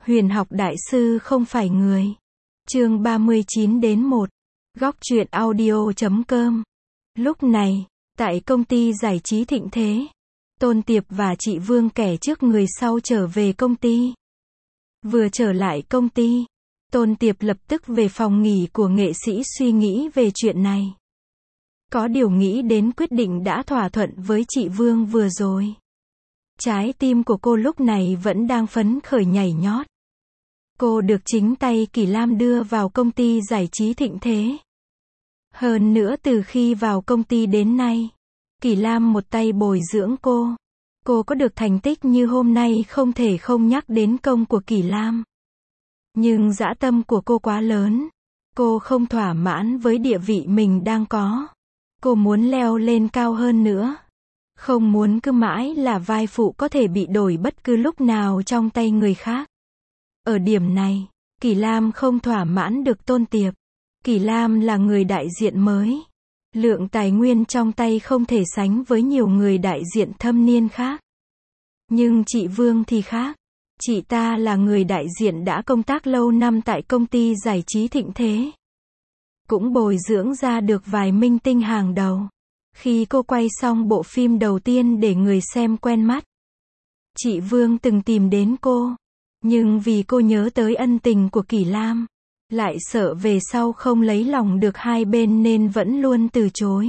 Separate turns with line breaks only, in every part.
Huyền học đại sư không phải người. Chương 39-1. Góc truyện audio.com. Lúc này, tại công ty giải trí Thịnh Thế, Tôn Tiệp và chị Vương kẻ trước người sau trở về công ty. Vừa trở lại công ty, Tôn Tiệp lập tức về phòng nghỉ của nghệ sĩ suy nghĩ về chuyện này. Có điều nghĩ đến quyết định đã thỏa thuận với chị Vương vừa rồi. Trái tim của cô lúc này vẫn đang phấn khởi nhảy nhót. Cô được chính tay Kỳ Lam đưa vào công ty giải trí Thịnh Thế. Hơn nữa từ khi vào công ty đến nay, Kỳ Lam một tay bồi dưỡng cô. Cô có được thành tích như hôm nay không thể không nhắc đến công của Kỳ Lam. Nhưng dã tâm của cô quá lớn. Cô không thỏa mãn với địa vị mình đang có. Cô muốn leo lên cao hơn nữa. Không muốn cứ mãi là vai phụ có thể bị đổi bất cứ lúc nào trong tay người khác. Ở điểm này, Kỳ Lam không thỏa mãn được Tôn Tiệp. Kỳ Lam là người đại diện mới. Lượng tài nguyên trong tay không thể sánh với nhiều người đại diện thâm niên khác. Nhưng chị Vương thì khác. Chị ta là người đại diện đã công tác lâu năm tại công ty giải trí Thịnh Thế. Cũng bồi dưỡng ra được vài minh tinh hàng đầu. Khi cô quay xong bộ phim đầu tiên để người xem quen mắt, chị Vương từng tìm đến cô. Nhưng vì cô nhớ tới ân tình của Kỳ Lam, lại sợ về sau không lấy lòng được hai bên nên vẫn luôn từ chối.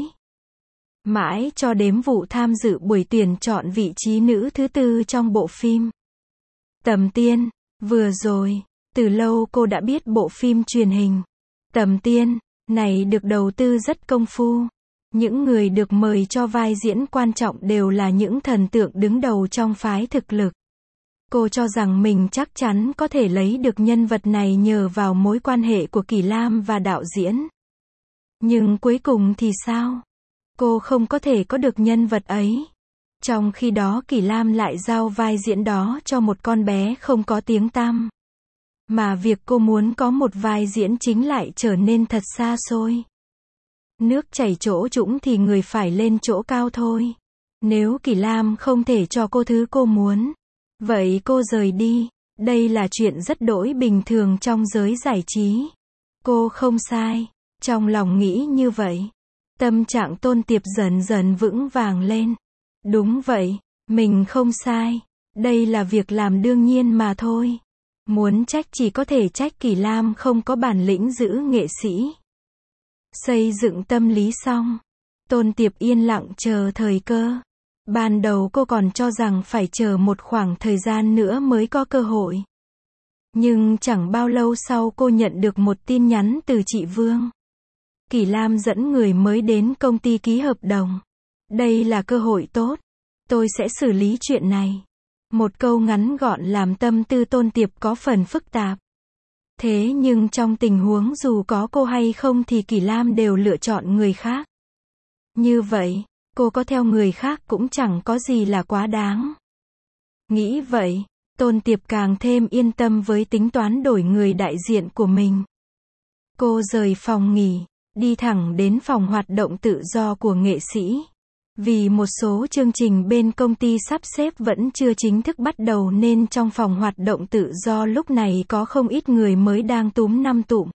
Mãi cho đến vụ tham dự buổi tuyển chọn vị trí nữ thứ 4 trong bộ phim Tầm Tiên, vừa rồi, từ lâu cô đã biết bộ phim truyền hình Tầm Tiên này được đầu tư rất công phu. Những người được mời cho vai diễn quan trọng đều là những thần tượng đứng đầu trong phái thực lực. Cô cho rằng mình chắc chắn có thể lấy được nhân vật này nhờ vào mối quan hệ của Kỳ Lam và đạo diễn. Nhưng cuối cùng thì sao? Cô không có thể có được nhân vật ấy. Trong khi đó Kỳ Lam lại giao vai diễn đó cho một con bé không có tiếng tăm. Mà việc cô muốn có một vai diễn chính lại trở nên thật xa xôi. Nước chảy chỗ trũng thì người phải lên chỗ cao thôi. Nếu Kỳ Lam không thể cho cô thứ cô muốn, vậy cô rời đi. Đây là chuyện rất đỗi bình thường trong giới giải trí. Cô không sai. Trong lòng nghĩ như vậy, tâm trạng Tôn Tiệp dần dần vững vàng lên. Đúng vậy, mình không sai. Đây là việc làm đương nhiên mà thôi. Muốn trách chỉ có thể trách Kỳ Lam không có bản lĩnh giữ nghệ sĩ. Xây dựng tâm lý xong, Tôn Tiệp yên lặng chờ thời cơ. Ban đầu cô còn cho rằng phải chờ một khoảng thời gian nữa mới có cơ hội. Nhưng chẳng bao lâu sau cô nhận được một tin nhắn từ chị Vương. Kỳ Lam dẫn người mới đến công ty ký hợp đồng. Đây là cơ hội tốt. Tôi sẽ xử lý chuyện này. Một câu ngắn gọn làm tâm tư Tôn Tiệp có phần phức tạp. Thế nhưng trong tình huống dù có cô hay không thì Kỳ Lam đều lựa chọn người khác. Như vậy, cô có theo người khác cũng chẳng có gì là quá đáng. Nghĩ vậy, Tôn Tiệp càng thêm yên tâm với tính toán đổi người đại diện của mình. Cô rời phòng nghỉ, đi thẳng đến phòng hoạt động tự do của nghệ sĩ. Vì một số chương trình bên công ty sắp xếp vẫn chưa chính thức bắt đầu nên trong phòng hoạt động tự do lúc này có không ít người mới đang túm năm tụm.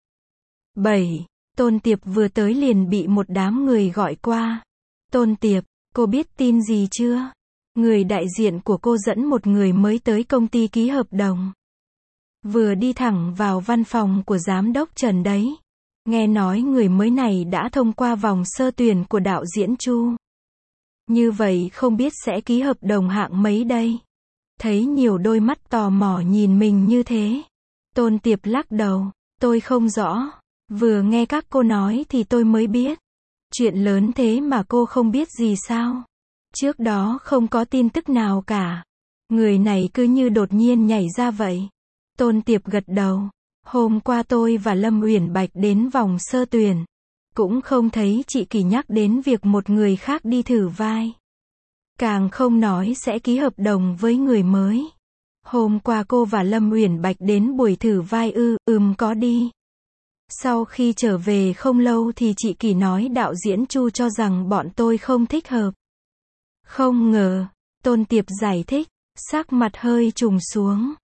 7. Tôn Tiệp vừa tới liền bị một đám người gọi qua. Tôn Tiệp, cô biết tin gì chưa? Người đại diện của cô dẫn một người mới tới công ty ký hợp đồng. Vừa đi thẳng vào văn phòng của giám đốc Trần đấy. Nghe nói người mới này đã thông qua vòng sơ tuyển của đạo diễn Chu. Như vậy không biết sẽ ký hợp đồng hạng mấy đây? Thấy nhiều đôi mắt tò mò nhìn mình như thế. Tôn Tiệp lắc đầu. Tôi không rõ. Vừa nghe các cô nói thì tôi mới biết. Chuyện lớn thế mà cô không biết gì sao? Trước đó không có tin tức nào cả. Người này cứ như đột nhiên nhảy ra vậy. Tôn Tiệp gật đầu. Hôm qua tôi và Lâm Uyển Bạch đến vòng sơ tuyển. Cũng không thấy chị Kỳ nhắc đến việc một người khác đi thử vai. Càng không nói sẽ ký hợp đồng với người mới. Hôm qua cô và Lâm Uyển Bạch đến buổi thử vai có đi. Sau khi trở về không lâu thì chị Kỳ nói đạo diễn Chu cho rằng bọn tôi không thích hợp. Không ngờ, Tôn Tiệp giải thích, sắc mặt hơi trùng xuống.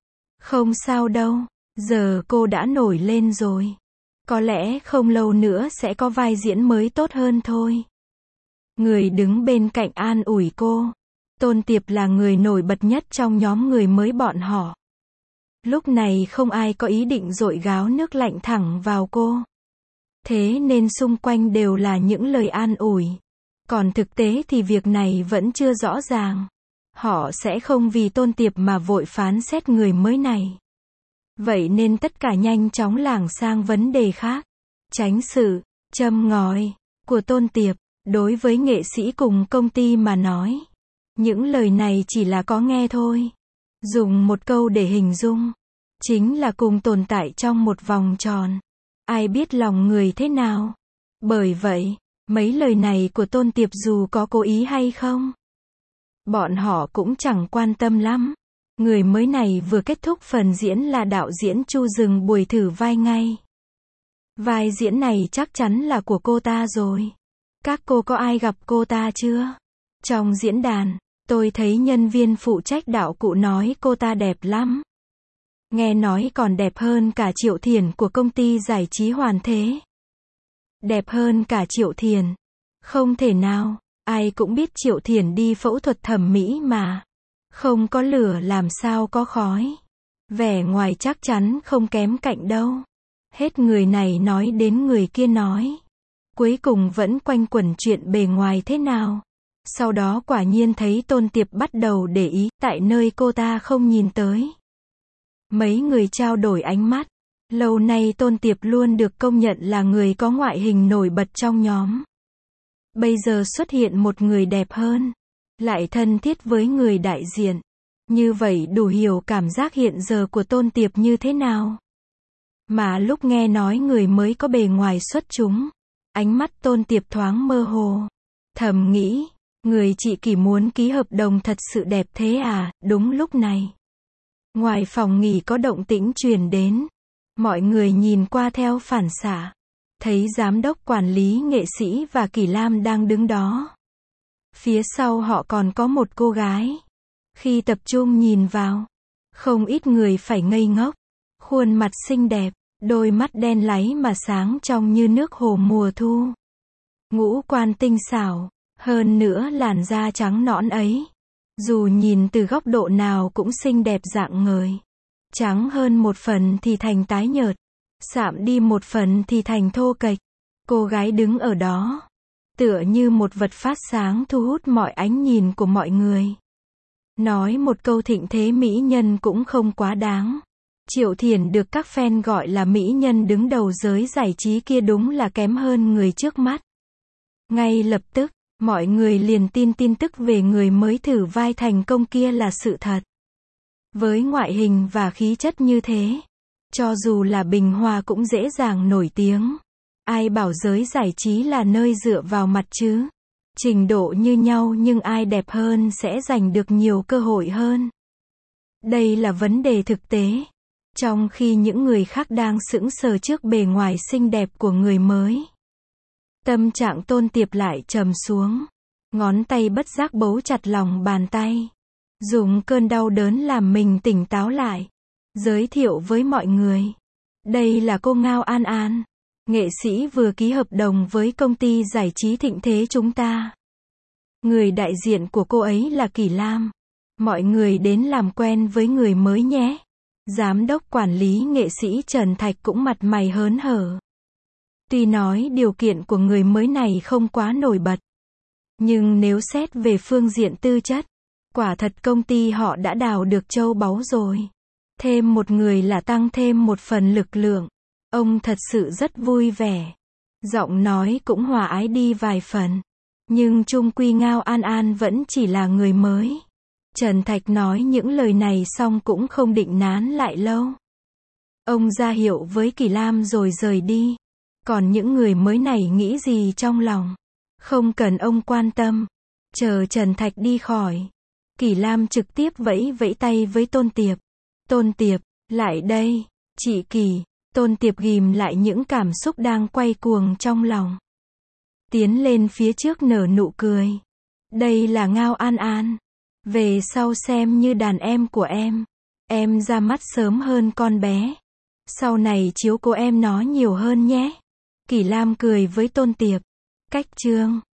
Không sao đâu, giờ cô đã nổi lên rồi. Có lẽ không lâu nữa sẽ có vai diễn mới tốt hơn thôi. Người đứng bên cạnh an ủi cô. Tôn Tiệp là người nổi bật nhất trong nhóm người mới bọn họ. Lúc này không ai có ý định dội gáo nước lạnh thẳng vào cô. Thế nên xung quanh đều là những lời an ủi. Còn thực tế thì việc này vẫn chưa rõ ràng. Họ sẽ không vì Tôn Tiệp mà vội phán xét người mới này. Vậy nên tất cả nhanh chóng lảng sang vấn đề khác. Tránh sự châm ngòi của Tôn Tiệp đối với nghệ sĩ cùng công ty mà nói. Những lời này chỉ là có nghe thôi. Dùng một câu để hình dung, chính là cùng tồn tại trong một vòng tròn. Ai biết lòng người thế nào? Bởi vậy, mấy lời này của Tôn Tiệp dù có cố ý hay không, bọn họ cũng chẳng quan tâm lắm. Người mới này vừa kết thúc phần diễn là đạo diễn Chu dừng buổi thử vai ngay. Vai diễn này chắc chắn là của cô ta rồi. Các cô có ai gặp cô ta chưa? Trong diễn đàn, tôi thấy nhân viên phụ trách đạo cụ nói cô ta đẹp lắm. Nghe nói còn đẹp hơn cả Triệu Thiển của công ty giải trí Hoàn Thế. Đẹp hơn cả Triệu Thiển? Không thể nào, ai cũng biết Triệu Thiển đi phẫu thuật thẩm mỹ mà. Không có lửa làm sao có khói. Vẻ ngoài chắc chắn không kém cạnh đâu. Hết người này nói đến người kia nói. Cuối cùng vẫn quanh quẩn chuyện bề ngoài thế nào. Sau đó quả nhiên thấy Tôn Tiệp bắt đầu để ý tại nơi cô ta không nhìn tới. Mấy người trao đổi ánh mắt. Lâu nay Tôn Tiệp luôn được công nhận là người có ngoại hình nổi bật trong nhóm. Bây giờ xuất hiện một người đẹp hơn, lại thân thiết với người đại diện. Như vậy đủ hiểu cảm giác hiện giờ của Tôn Tiệp như thế nào. Mà lúc nghe nói người mới có bề ngoài xuất chúng, ánh mắt Tôn Tiệp thoáng mơ hồ. Thầm nghĩ, người chị Kỳ muốn ký hợp đồng thật sự đẹp thế à? Đúng lúc này, ngoài phòng nghỉ có động tĩnh truyền đến. Mọi người nhìn qua theo phản xạ, thấy giám đốc quản lý nghệ sĩ và Kỳ Lam đang đứng đó. Phía sau họ còn có một cô gái. Khi tập trung nhìn vào, không ít người phải ngây ngốc. Khuôn mặt xinh đẹp, đôi mắt đen láy mà sáng trong như nước hồ mùa thu. Ngũ quan tinh xảo, hơn nữa làn da trắng nõn ấy. Dù nhìn từ góc độ nào cũng xinh đẹp rạng ngời. Trắng hơn một phần thì thành tái nhợt, sạm đi một phần thì thành thô kệch. Cô gái đứng ở đó, tựa như một vật phát sáng thu hút mọi ánh nhìn của mọi người. Nói một câu thịnh thế mỹ nhân cũng không quá đáng. Triệu Thiển được các fan gọi là mỹ nhân đứng đầu giới giải trí kia đúng là kém hơn người trước mắt. Ngay lập tức, mọi người liền tin tức về người mới thử vai thành công kia là sự thật. Với ngoại hình và khí chất như thế, cho dù là bình hoa cũng dễ dàng nổi tiếng. Ai bảo giới giải trí là nơi dựa vào mặt chứ? Trình độ như nhau nhưng ai đẹp hơn sẽ giành được nhiều cơ hội hơn. Đây là vấn đề thực tế. Trong khi những người khác đang sững sờ trước bề ngoài xinh đẹp của người mới, tâm trạng Tôn Tiệp lại trầm xuống. Ngón tay bất giác bấu chặt lòng bàn tay. Dùng cơn đau đớn làm mình tỉnh táo lại. Giới thiệu với mọi người. Đây là cô Ngao An An. Nghệ sĩ vừa ký hợp đồng với công ty giải trí Thịnh Thế chúng ta. Người đại diện của cô ấy là Kỳ Lam. Mọi người đến làm quen với người mới nhé. Giám đốc quản lý nghệ sĩ Trần Thạch cũng mặt mày hớn hở. Tuy nói điều kiện của người mới này không quá nổi bật, nhưng nếu xét về phương diện tư chất, quả thật công ty họ đã đào được châu báu rồi. Thêm một người là tăng thêm một phần lực lượng. Ông thật sự rất vui vẻ. Giọng nói cũng hòa ái đi vài phần. Nhưng chung quy Ngao An An vẫn chỉ là người mới. Trần Thạch nói những lời này xong cũng không định nán lại lâu. Ông ra hiệu với Kỳ Lam rồi rời đi. Còn những người mới này nghĩ gì trong lòng, không cần ông quan tâm. Chờ Trần Thạch đi khỏi, Kỳ Lam trực tiếp vẫy vẫy tay với Tôn Tiệp. Tôn Tiệp, lại đây. Chị Kỳ. Tôn Tiệp ghìm lại những cảm xúc đang quay cuồng trong lòng. Tiến lên phía trước nở nụ cười. Đây là Ngao An An. Về sau xem như đàn em của em. Em ra mắt sớm hơn con bé. Sau này chiếu cố em nó nhiều hơn nhé. Kỷ Lam cười với Tôn Tiệp. Cách chương